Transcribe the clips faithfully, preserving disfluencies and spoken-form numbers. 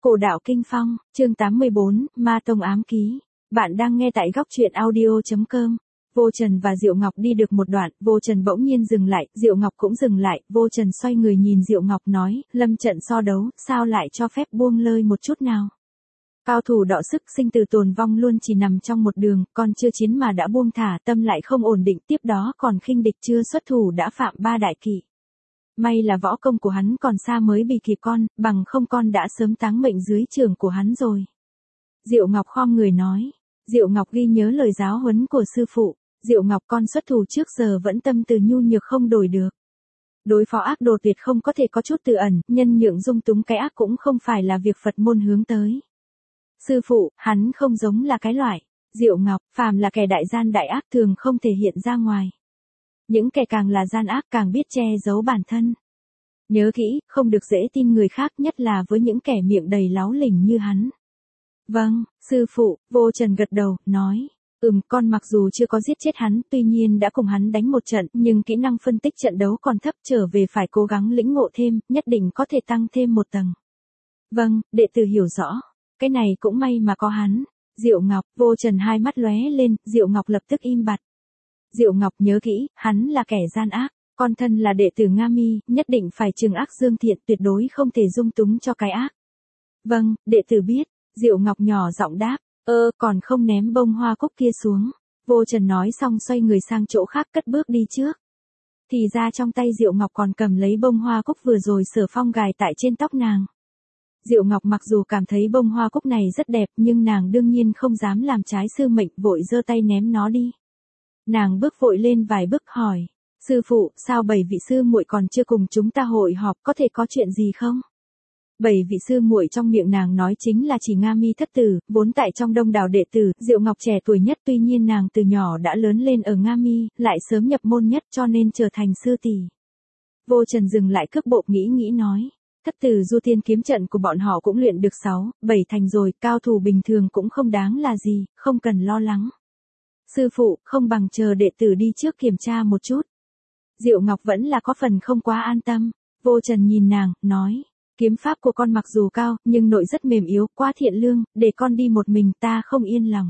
Cổ đạo kinh phong, chương tám mươi bốn, Ma Tông ám ký. Bạn đang nghe tại góc truyện audio chấm com. Vô Trần và Diệu Ngọc đi được một đoạn, Vô Trần bỗng nhiên dừng lại, Diệu Ngọc cũng dừng lại, Vô Trần xoay người nhìn Diệu Ngọc nói, lâm trận so đấu, sao lại cho phép buông lơi một chút nào. Cao thủ đọ sức sinh tử tồn vong luôn chỉ nằm trong một đường, còn chưa chiến mà đã buông thả, tâm lại không ổn định, tiếp đó còn khinh địch chưa xuất thủ đã phạm ba đại kỵ. May là võ công của hắn còn xa mới bị kịp con, bằng không con đã sớm táng mệnh dưới trường của hắn rồi. Diệu Ngọc khom người nói. Diệu Ngọc ghi nhớ lời giáo huấn của sư phụ. Diệu Ngọc con xuất thủ trước giờ vẫn tâm từ nhu nhược không đổi được. Đối phó ác đồ tuyệt không có thể có chút tự ẩn, nhân nhượng dung túng cái ác cũng không phải là việc Phật môn hướng tới. Sư phụ, hắn không giống là cái loại. Diệu Ngọc, phàm là kẻ đại gian đại ác thường không thể hiện ra ngoài. Những kẻ càng là gian ác càng biết che giấu bản thân. Nhớ kỹ, không được dễ tin người khác, nhất là với những kẻ miệng đầy láu lỉnh như hắn. Vâng, sư phụ, Vô Trần gật đầu, nói. Ừm, con mặc dù chưa có giết chết hắn, tuy nhiên đã cùng hắn đánh một trận, nhưng kỹ năng phân tích trận đấu còn thấp, trở về phải cố gắng lĩnh ngộ thêm, nhất định có thể tăng thêm một tầng. Vâng, đệ tử hiểu rõ. Cái này cũng may mà có hắn. Diệu Ngọc, Vô Trần hai mắt lóe lên, Diệu Ngọc lập tức im bặt. Diệu Ngọc nhớ kỹ, hắn là kẻ gian ác, con thân là đệ tử Nga Mi, nhất định phải trừng ác dương thiện, tuyệt đối không thể dung túng cho cái ác. Vâng, đệ tử biết. Diệu Ngọc nhỏ giọng đáp, ơ, còn không ném bông hoa cúc kia xuống. Vô Trần nói xong xoay người sang chỗ khác cất bước đi trước. Thì ra trong tay Diệu Ngọc còn cầm lấy bông hoa cúc vừa rồi Sở Phong gài tại trên tóc nàng. Diệu Ngọc mặc dù cảm thấy bông hoa cúc này rất đẹp, nhưng nàng đương nhiên không dám làm trái sư mệnh, vội giơ tay ném nó đi. Nàng bước vội lên vài bước hỏi, sư phụ, sao bảy vị sư muội còn chưa cùng chúng ta hội họp, có thể có chuyện gì không? Bảy vị sư muội trong miệng nàng nói chính là chỉ Nga Mi thất tử, vốn tại trong đông đảo đệ tử, Diệu Ngọc trẻ tuổi nhất, tuy nhiên nàng từ nhỏ đã lớn lên ở Nga Mi, lại sớm nhập môn nhất cho nên trở thành sư tỷ. Vô Trần dừng lại cước bộ nghĩ nghĩ nói, thất tử Du Thiên kiếm trận của bọn họ cũng luyện được sáu, bảy thành rồi, cao thủ bình thường cũng không đáng là gì, không cần lo lắng. Sư phụ, không bằng chờ đệ tử đi trước kiểm tra một chút. Diệu Ngọc vẫn là có phần không quá an tâm. Vô Trần nhìn nàng, nói, kiếm pháp của con mặc dù cao, nhưng nội rất mềm yếu, quá thiện lương, để con đi một mình ta không yên lòng.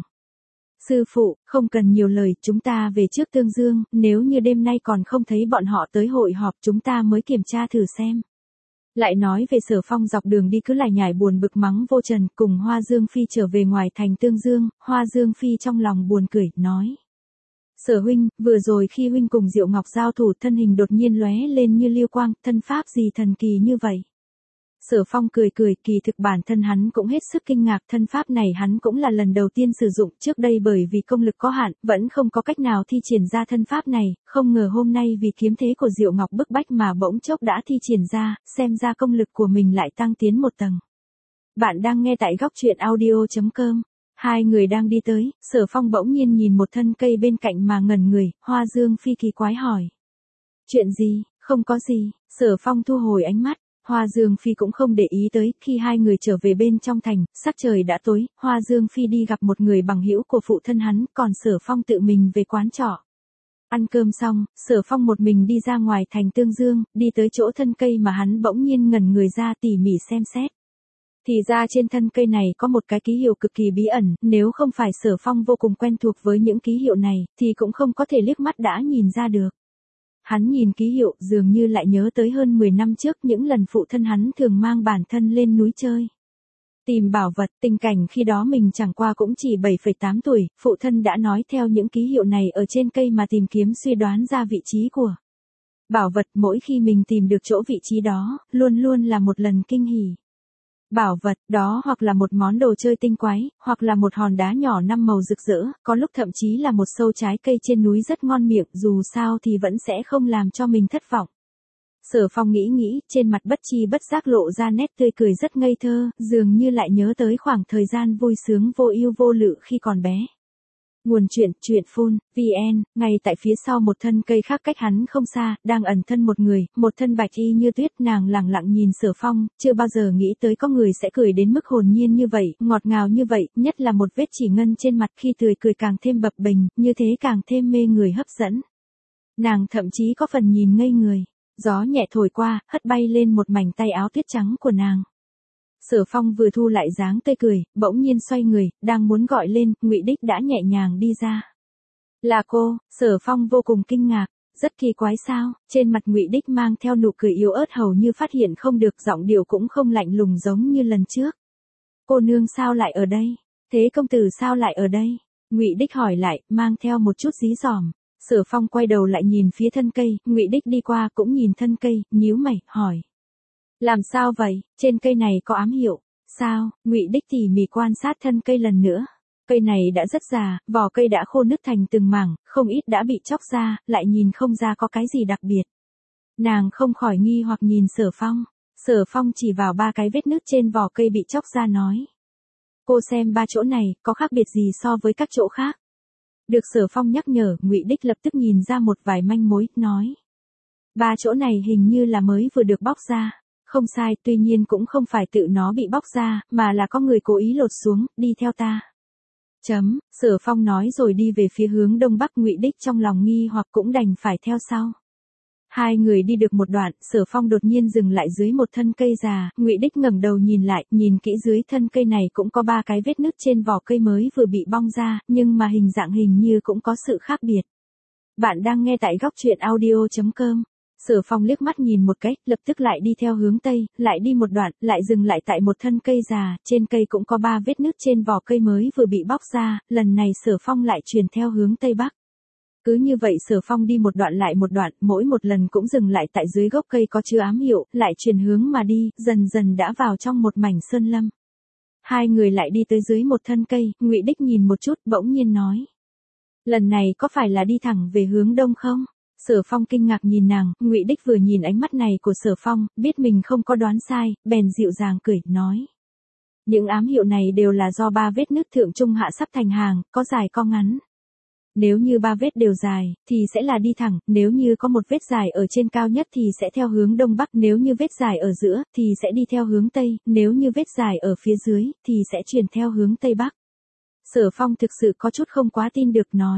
Sư phụ, không cần nhiều lời, chúng ta về trước Tương Dương, nếu như đêm nay còn không thấy bọn họ tới hội họp chúng ta mới kiểm tra thử xem. Lại nói về Sở Phong dọc đường đi cứ lải nhải buồn bực mắng Vô Trần, cùng Hoa Dương Phi trở về ngoài thành Tương Dương, Hoa Dương Phi trong lòng buồn cười, nói. Sở huynh, vừa rồi khi huynh cùng Diệu Ngọc giao thủ thân hình đột nhiên lóe lên như lưu quang, thân pháp gì thần kỳ như vậy. Sở Phong cười cười, kỳ thực bản thân hắn cũng hết sức kinh ngạc, thân pháp này hắn cũng là lần đầu tiên sử dụng, trước đây bởi vì công lực có hạn, vẫn không có cách nào thi triển ra thân pháp này, không ngờ hôm nay vì kiếm thế của Diệu Ngọc bức bách mà bỗng chốc đã thi triển ra, xem ra công lực của mình lại tăng tiến một tầng. Bạn đang nghe tại góc truyện audio chấm com. Hai người đang đi tới, Sở Phong bỗng nhiên nhìn một thân cây bên cạnh mà ngẩn người, Hoa Dương Phi kỳ quái hỏi. Chuyện gì, không có gì, Sở Phong thu hồi ánh mắt. Hoa Dương Phi cũng không để ý tới, khi hai người trở về bên trong thành, sắc trời đã tối, Hoa Dương Phi đi gặp một người bằng hữu của phụ thân hắn, còn Sở Phong tự mình về quán trọ. Ăn cơm xong, Sở Phong một mình đi ra ngoài thành Tương Dương, đi tới chỗ thân cây mà hắn bỗng nhiên ngẩn người ra tỉ mỉ xem xét. Thì ra trên thân cây này có một cái ký hiệu cực kỳ bí ẩn, nếu không phải Sở Phong vô cùng quen thuộc với những ký hiệu này, thì cũng không có thể liếc mắt đã nhìn ra được. Hắn nhìn ký hiệu dường như lại nhớ tới hơn mười năm trước những lần phụ thân hắn thường mang bản thân lên núi chơi. Tìm bảo vật, tình cảnh khi đó mình chẳng qua cũng chỉ bảy phẩy tám tuổi, phụ thân đã nói theo những ký hiệu này ở trên cây mà tìm kiếm suy đoán ra vị trí của bảo vật, mỗi khi mình tìm được chỗ vị trí đó, luôn luôn là một lần kinh hỉ. Bảo vật đó hoặc là một món đồ chơi tinh quái, hoặc là một hòn đá nhỏ năm màu rực rỡ, có lúc thậm chí là một sâu trái cây trên núi rất ngon miệng, dù sao thì vẫn sẽ không làm cho mình thất vọng. Sở Phong nghĩ nghĩ, trên mặt bất chi bất giác lộ ra nét tươi cười rất ngây thơ, dường như lại nhớ tới khoảng thời gian vui sướng vô ưu vô lự khi còn bé. Nguồn truyện, truyện phun, vn, ngay tại phía sau một thân cây khác cách hắn không xa, đang ẩn thân một người, một thân bạch y như tuyết, nàng lặng lặng nhìn Sở Phong, chưa bao giờ nghĩ tới có người sẽ cười đến mức hồn nhiên như vậy, ngọt ngào như vậy, nhất là một vết chỉ ngân trên mặt khi tươi cười càng thêm bập bềnh, như thế càng thêm mê người hấp dẫn. Nàng thậm chí có phần nhìn ngây người, gió nhẹ thổi qua, hất bay lên một mảnh tay áo tuyết trắng của nàng. Sở Phong vừa thu lại dáng tươi cười, bỗng nhiên xoay người, đang muốn gọi lên, Ngụy Đích đã nhẹ nhàng đi ra. Là cô, Sở Phong vô cùng kinh ngạc, rất kỳ quái sao, trên mặt Ngụy Đích mang theo nụ cười yếu ớt hầu như phát hiện không được, giọng điệu cũng không lạnh lùng giống như lần trước. Cô nương sao lại ở đây? Thế công tử sao lại ở đây? Ngụy Đích hỏi lại, mang theo một chút dí dỏm. Sở Phong quay đầu lại nhìn phía thân cây, Ngụy Đích đi qua cũng nhìn thân cây, nhíu mày, hỏi. Làm sao vậy, trên cây này có ám hiệu, sao? Ngụy Đích tỉ mỉ quan sát thân cây lần nữa. Cây này đã rất già, vỏ cây đã khô nứt thành từng mảng, không ít đã bị chóc ra, lại nhìn không ra có cái gì đặc biệt. Nàng không khỏi nghi hoặc nhìn Sở Phong. Sở Phong chỉ vào ba cái vết nứt trên vỏ cây bị chóc ra nói. Cô xem ba chỗ này, có khác biệt gì so với các chỗ khác? Được Sở Phong nhắc nhở, Ngụy Đích lập tức nhìn ra một vài manh mối, nói. Ba chỗ này hình như là mới vừa được bóc ra. Không sai, tuy nhiên cũng không phải tự nó bị bóc ra, mà là có người cố ý lột xuống, đi theo ta. Chấm, Sở Phong nói rồi đi về phía hướng đông bắc, Ngụy Đích trong lòng nghi hoặc cũng đành phải theo sau. Hai người đi được một đoạn, Sở Phong đột nhiên dừng lại dưới một thân cây già, Ngụy Đích ngẩng đầu nhìn lại, nhìn kỹ dưới thân cây này cũng có ba cái vết nứt trên vỏ cây mới vừa bị bong ra, nhưng mà hình dạng hình như cũng có sự khác biệt. Bạn đang nghe tại góc truyện audio chấm com. Sở Phong liếc mắt nhìn một cái, lập tức lại đi theo hướng tây, lại đi một đoạn, lại dừng lại tại một thân cây già, trên cây cũng có ba vết nứt trên vỏ cây mới vừa bị bóc ra, lần này Sở Phong lại chuyển theo hướng tây bắc. Cứ như vậy Sở Phong đi một đoạn lại một đoạn, mỗi một lần cũng dừng lại tại dưới gốc cây có chứa ám hiệu, lại chuyển hướng mà đi, dần dần đã vào trong một mảnh sơn lâm. Hai người lại đi tới dưới một thân cây, Ngụy Đích nhìn một chút, bỗng nhiên nói. Lần này có phải là đi thẳng về hướng đông không? Sở Phong kinh ngạc nhìn nàng, Ngụy Đích vừa nhìn ánh mắt này của Sở Phong, biết mình không có đoán sai, bèn dịu dàng cười, nói. Những ám hiệu này đều là do ba vết nứt thượng trung hạ sắp thành hàng, có dài có ngắn. Nếu như ba vết đều dài, thì sẽ là đi thẳng, nếu như có một vết dài ở trên cao nhất thì sẽ theo hướng đông bắc, nếu như vết dài ở giữa, thì sẽ đi theo hướng tây, nếu như vết dài ở phía dưới, thì sẽ chuyển theo hướng tây bắc. Sở Phong thực sự có chút không quá tin được nói.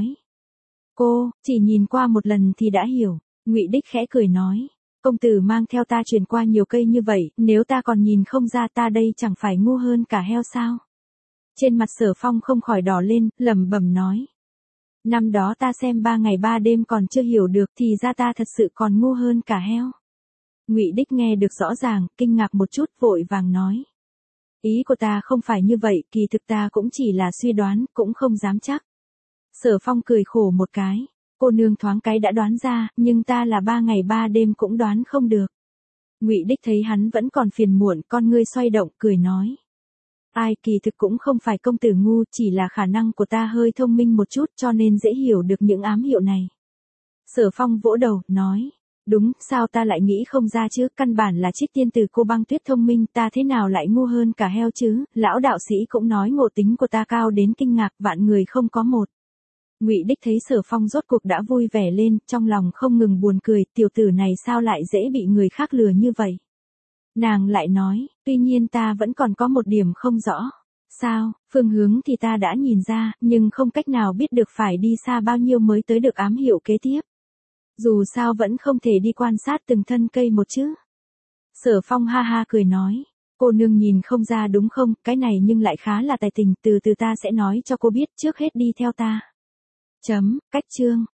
Cô, chỉ nhìn qua một lần thì đã hiểu, Ngụy Đích khẽ cười nói. Công tử mang theo ta chuyển qua nhiều cây như vậy, nếu ta còn nhìn không ra ta đây chẳng phải ngu hơn cả heo sao? Trên mặt Sở Phong không khỏi đỏ lên, lẩm bẩm nói. Năm đó ta xem ba ngày ba đêm còn chưa hiểu được thì ra ta thật sự còn ngu hơn cả heo. Ngụy Đích nghe được rõ ràng, kinh ngạc một chút, vội vàng nói. Ý của ta không phải như vậy, kỳ thực ta cũng chỉ là suy đoán, cũng không dám chắc. Sở Phong cười khổ một cái. Cô nương thoáng cái đã đoán ra, nhưng ta là ba ngày ba đêm cũng đoán không được. Ngụy Đích thấy hắn vẫn còn phiền muộn, con ngươi xoay động, cười nói. Ai, kỳ thực cũng không phải công tử ngu, chỉ là khả năng của ta hơi thông minh một chút cho nên dễ hiểu được những ám hiệu này. Sở Phong vỗ đầu, nói. Đúng, sao ta lại nghĩ không ra chứ, căn bản là Trích tiên tử Cô Băng Tuyết thông minh, ta thế nào lại ngu hơn cả heo chứ, lão đạo sĩ cũng nói ngộ tính của ta cao đến kinh ngạc, vạn người không có một. Ngụy Đích thấy Sở Phong rốt cuộc đã vui vẻ lên, trong lòng không ngừng buồn cười, tiểu tử này sao lại dễ bị người khác lừa như vậy. Nàng lại nói, tuy nhiên ta vẫn còn có một điểm không rõ. Sao, phương hướng thì ta đã nhìn ra, nhưng không cách nào biết được phải đi xa bao nhiêu mới tới được ám hiệu kế tiếp. Dù sao vẫn không thể đi quan sát từng thân cây một chứ. Sở Phong ha ha cười nói, cô nương nhìn không ra đúng không, cái này nhưng lại khá là tài tình, từ từ ta sẽ nói cho cô biết, trước hết đi theo ta. Chấm, cách chương.